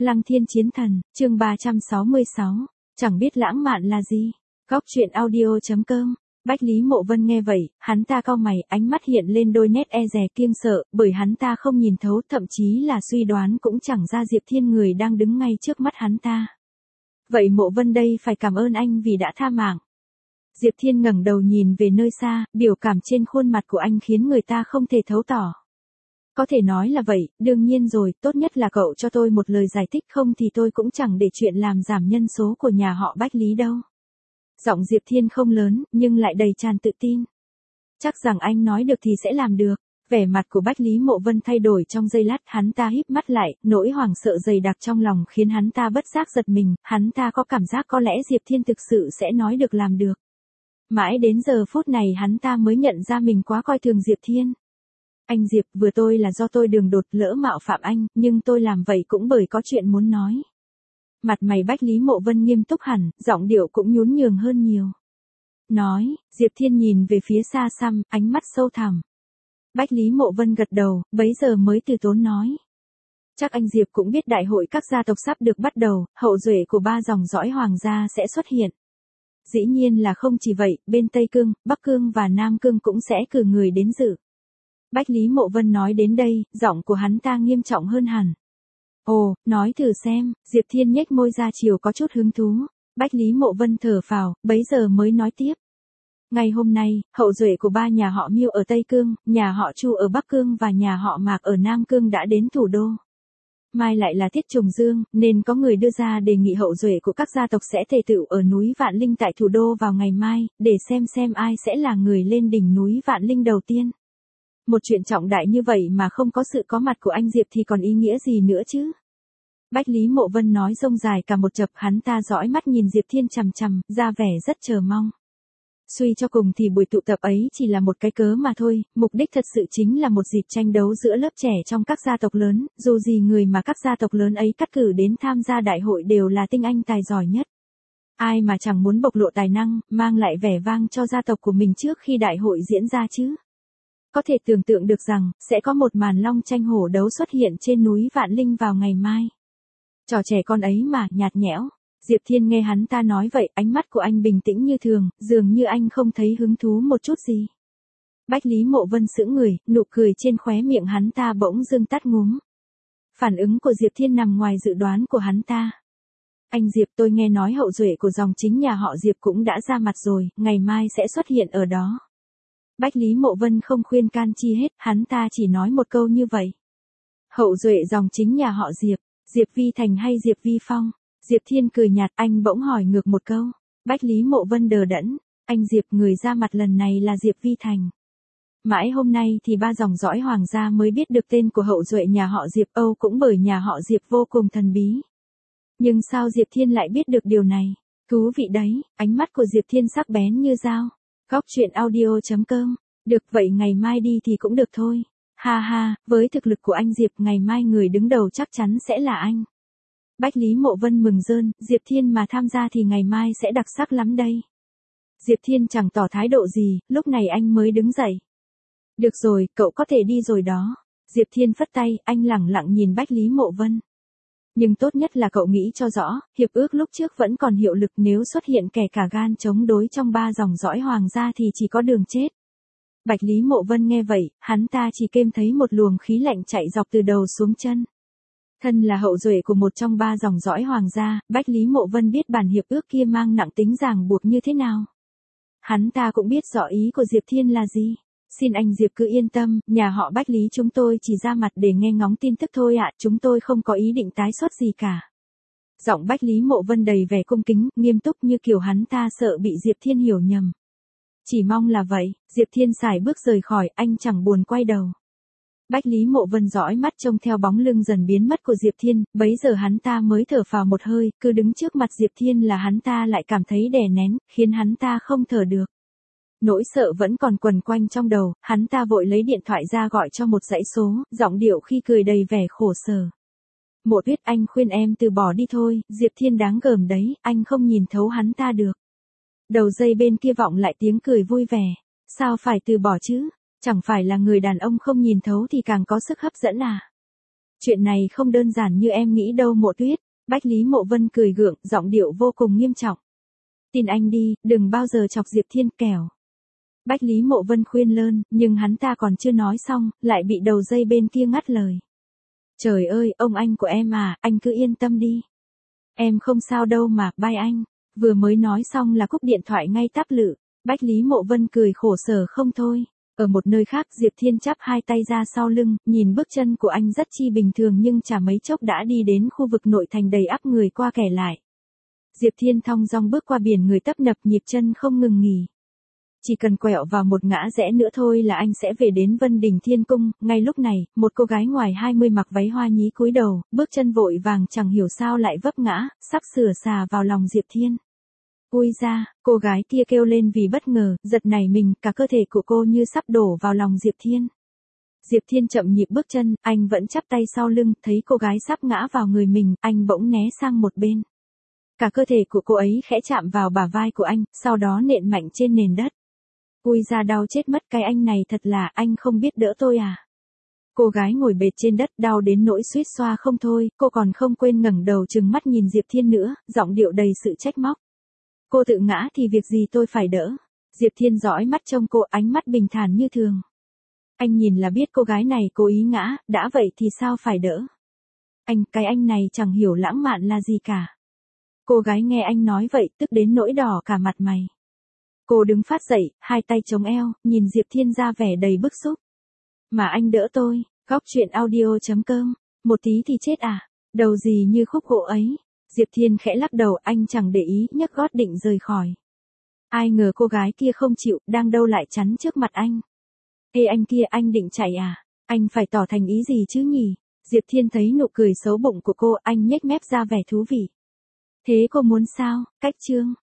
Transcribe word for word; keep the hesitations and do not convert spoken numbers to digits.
Lăng Thiên Chiến Thần, chương ba trăm sáu mươi sáu, chẳng biết lãng mạn là gì. Góc truyện audio.com. Bách Lý Mộ Vân nghe vậy, hắn ta cau mày, ánh mắt hiện lên đôi nét e dè kiêng sợ, bởi hắn ta không nhìn thấu, thậm chí là suy đoán cũng chẳng ra Diệp Thiên người đang đứng ngay trước mắt hắn ta. Vậy Mộ Vân đây phải cảm ơn anh vì đã tha mạng. Diệp Thiên ngẩng đầu nhìn về nơi xa, biểu cảm trên khuôn mặt của anh khiến người ta không thể thấu tỏ. Có thể nói là vậy, đương nhiên rồi, tốt nhất là cậu cho tôi một lời giải thích, không thì tôi cũng chẳng để chuyện làm giảm nhân số của nhà họ Bách Lý đâu. Giọng Diệp Thiên không lớn, nhưng lại đầy tràn tự tin. Chắc rằng anh nói được thì sẽ làm được. Vẻ mặt của Bách Lý Mộ Vân thay đổi trong giây lát, hắn ta híp mắt lại, nỗi hoảng sợ dày đặc trong lòng khiến hắn ta bất giác giật mình, hắn ta có cảm giác có lẽ Diệp Thiên thực sự sẽ nói được làm được. Mãi đến giờ phút này hắn ta mới nhận ra mình quá coi thường Diệp Thiên. Anh Diệp, vừa tôi là do tôi đường đột lỡ mạo phạm anh, nhưng tôi làm vậy cũng bởi có chuyện muốn nói. Mặt mày Bách Lý Mộ Vân nghiêm túc hẳn, giọng điệu cũng nhún nhường hơn nhiều. Nói, Diệp Thiên nhìn về phía xa xăm, ánh mắt sâu thẳm. Bách Lý Mộ Vân gật đầu, bấy giờ mới từ tốn nói. Chắc anh Diệp cũng biết đại hội các gia tộc sắp được bắt đầu, hậu duệ của ba dòng dõi hoàng gia sẽ xuất hiện. Dĩ nhiên là không chỉ vậy, bên Tây Cương, Bắc Cương và Nam Cương cũng sẽ cử người đến dự. Bách Lý Mộ Vân nói đến đây, giọng của hắn ta nghiêm trọng hơn hẳn. Ồ, nói thử xem, Diệp Thiên nhếch môi ra chiều có chút hứng thú. Bách Lý Mộ Vân thở phào, bấy giờ mới nói tiếp. Ngày hôm nay, hậu duệ của ba nhà họ Miêu ở Tây Cương, nhà họ Chu ở Bắc Cương và nhà họ Mạc ở Nam Cương đã đến thủ đô. Mai lại là tiết trùng dương, nên có người đưa ra đề nghị hậu duệ của các gia tộc sẽ tề tựu ở núi Vạn Linh tại thủ đô vào ngày mai, để xem xem ai sẽ là người lên đỉnh núi Vạn Linh đầu tiên. Một chuyện trọng đại như vậy mà không có sự có mặt của anh Diệp thì còn ý nghĩa gì nữa chứ? Bách Lý Mộ Vân nói rông dài cả một chập, hắn ta dõi mắt nhìn Diệp Thiên chằm chằm, ra vẻ rất chờ mong. Suy cho cùng thì buổi tụ tập ấy chỉ là một cái cớ mà thôi, mục đích thật sự chính là một dịp tranh đấu giữa lớp trẻ trong các gia tộc lớn, dù gì người mà các gia tộc lớn ấy cắt cử đến tham gia đại hội đều là tinh anh tài giỏi nhất. Ai mà chẳng muốn bộc lộ tài năng, mang lại vẻ vang cho gia tộc của mình trước khi đại hội diễn ra chứ. Có thể tưởng tượng được rằng, sẽ có một màn long tranh hổ đấu xuất hiện trên núi Vạn Linh vào ngày mai. Trò trẻ con ấy mà, nhạt nhẽo. Diệp Thiên nghe hắn ta nói vậy, ánh mắt của anh bình tĩnh như thường, dường như anh không thấy hứng thú một chút gì. Bách Lý Mộ Vân sững người, nụ cười trên khóe miệng hắn ta bỗng dưng tắt ngúm. Phản ứng của Diệp Thiên nằm ngoài dự đoán của hắn ta. Anh Diệp, tôi nghe nói hậu duệ của dòng chính nhà họ Diệp cũng đã ra mặt rồi, ngày mai sẽ xuất hiện ở đó. Bách Lý Mộ Vân không khuyên can chi hết, hắn ta chỉ nói một câu như vậy. Hậu duệ dòng chính nhà họ Diệp, Diệp Vi Thành hay Diệp Vi Phong? Diệp Thiên cười nhạt, anh bỗng hỏi ngược một câu. Bách Lý Mộ Vân đờ đẫn, anh Diệp, người ra mặt lần này là Diệp Vi Thành. Mãi hôm nay thì ba dòng dõi hoàng gia mới biết được tên của hậu duệ nhà họ Diệp, Âu cũng bởi nhà họ Diệp vô cùng thần bí. Nhưng sao Diệp Thiên lại biết được điều này? Thú vị đấy, ánh mắt của Diệp Thiên sắc bén như dao. Góc truyện audio.com. Được vậy ngày mai đi thì cũng được thôi. Ha ha, với thực lực của anh Diệp ngày mai người đứng đầu chắc chắn sẽ là anh. Bách Lý Mộ Vân mừng rơn, Diệp Thiên mà tham gia thì ngày mai sẽ đặc sắc lắm đây. Diệp Thiên chẳng tỏ thái độ gì, lúc này anh mới đứng dậy. Được rồi, cậu có thể đi rồi đó. Diệp Thiên phất tay, anh lẳng lặng nhìn Bách Lý Mộ Vân. Nhưng tốt nhất là cậu nghĩ cho rõ, hiệp ước lúc trước vẫn còn hiệu lực, nếu xuất hiện kẻ cả gan chống đối trong ba dòng dõi hoàng gia thì chỉ có đường chết. Bách Lý Mộ Vân nghe vậy, hắn ta chỉ kêm thấy một luồng khí lạnh chạy dọc từ đầu xuống chân. Thân là hậu duệ của một trong ba dòng dõi hoàng gia, Bách Lý Mộ Vân biết bản hiệp ước kia mang nặng tính ràng buộc như thế nào. Hắn ta cũng biết rõ ý của Diệp Thiên là gì. Xin anh Diệp cứ yên tâm, nhà họ Bách Lý chúng tôi chỉ ra mặt để nghe ngóng tin tức thôi ạ, chúng tôi không có ý định tái xuất gì cả. Giọng Bách Lý Mộ Vân đầy vẻ cung kính, nghiêm túc như kiểu hắn ta sợ bị Diệp Thiên hiểu nhầm. Chỉ mong là vậy. Diệp Thiên sải bước rời khỏi, anh chẳng buồn quay đầu. Bách Lý Mộ Vân dõi mắt trông theo bóng lưng dần biến mất của Diệp Thiên, bấy giờ hắn ta mới thở phào một hơi, cứ đứng trước mặt Diệp Thiên là hắn ta lại cảm thấy đè nén, khiến hắn ta không thở được. Nỗi sợ vẫn còn quần quanh trong đầu, hắn ta vội lấy điện thoại ra gọi cho một dãy số, giọng điệu khi cười đầy vẻ khổ sở. Mộ Tuyết, anh khuyên em từ bỏ đi thôi, Diệp Thiên đáng gờm đấy, anh không nhìn thấu hắn ta được. Đầu dây bên kia vọng lại tiếng cười vui vẻ. Sao phải từ bỏ chứ? Chẳng phải là người đàn ông không nhìn thấu thì càng có sức hấp dẫn à? Chuyện này không đơn giản như em nghĩ đâu Mộ Tuyết. Bách Lý Mộ Vân cười gượng, giọng điệu vô cùng nghiêm trọng. Tin anh đi, đừng bao giờ chọc Diệp Thiên kẻo. Bách Lý Mộ Vân khuyên lơn, nhưng hắn ta còn chưa nói xong, lại bị đầu dây bên kia ngắt lời. Trời ơi, ông anh của em à, anh cứ yên tâm đi. Em không sao đâu mà, bye anh. Vừa mới nói xong là cúp điện thoại ngay tắp lự. Bách Lý Mộ Vân cười khổ sở không thôi. Ở một nơi khác Diệp Thiên chắp hai tay ra sau lưng, nhìn bước chân của anh rất chi bình thường nhưng chả mấy chốc đã đi đến khu vực nội thành đầy ắp người qua kẻ lại. Diệp Thiên thong dong bước qua biển người tấp nập, nhịp chân không ngừng nghỉ. Chỉ cần quẹo vào một ngã rẽ nữa thôi là anh sẽ về đến Vân Đình Thiên Cung. Ngay lúc này, một cô gái ngoài hai mươi mặc váy hoa nhí cúi đầu, bước chân vội vàng chẳng hiểu sao lại vấp ngã, sắp sửa xà vào lòng Diệp Thiên. Ui ra, cô gái kia kêu lên vì bất ngờ, giật nảy mình, cả cơ thể của cô như sắp đổ vào lòng Diệp Thiên. Diệp Thiên chậm nhịp bước chân, anh vẫn chắp tay sau lưng, thấy cô gái sắp ngã vào người mình, anh bỗng né sang một bên. Cả cơ thể của cô ấy khẽ chạm vào bả vai của anh, sau đó nện mạnh trên nền đất. Ui ra đau chết mất, cái anh này thật là, anh không biết đỡ tôi à. Cô gái ngồi bệt trên đất đau đến nỗi suýt xoa không thôi, cô còn không quên ngẩng đầu trừng mắt nhìn Diệp Thiên nữa, giọng điệu đầy sự trách móc. Cô tự ngã thì việc gì tôi phải đỡ. Diệp Thiên dõi mắt trông cô, ánh mắt bình thản như thường. Anh nhìn là biết cô gái này cố ý ngã, đã vậy thì sao phải đỡ. Anh, cái anh này chẳng hiểu lãng mạn là gì cả. Cô gái nghe anh nói vậy tức đến nỗi đỏ cả mặt mày. Cô đứng phát dậy, hai tay chống eo, nhìn Diệp Thiên ra vẻ đầy bức xúc. Mà anh đỡ tôi, góc truyện audio chấm com, một tí thì chết à, đầu gì như khúc gỗ ấy. Diệp Thiên khẽ lắc đầu, anh chẳng để ý, nhấc gót định rời khỏi. Ai ngờ cô gái kia không chịu, đang đâu lại chắn trước mặt anh. Ê anh kia, anh định chạy à? Anh phải tỏ thành ý gì chứ nhỉ? Diệp Thiên thấy nụ cười xấu bụng của cô, anh nhếch mép ra vẻ thú vị. Thế cô muốn sao? Cách chương.